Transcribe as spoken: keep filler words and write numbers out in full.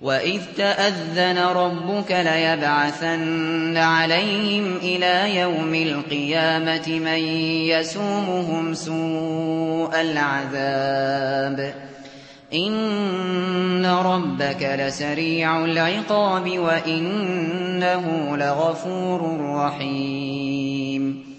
وَإِذْ تَأَذَّنَ رَبُّكَ لَيَبْعَثَنَّ عَلَيْهِمْ إِلَىٰ يَوْمِ الْقِيَامَةِ مَن يَسُومُهُمْ سُوءَ الْعَذَابِ ۗ إِنَّ رَبَّكَ لَسَرِيعُ الْعِقَابِ وَإِنَّهُ لَغَفُورٌ رَّحِيمٌ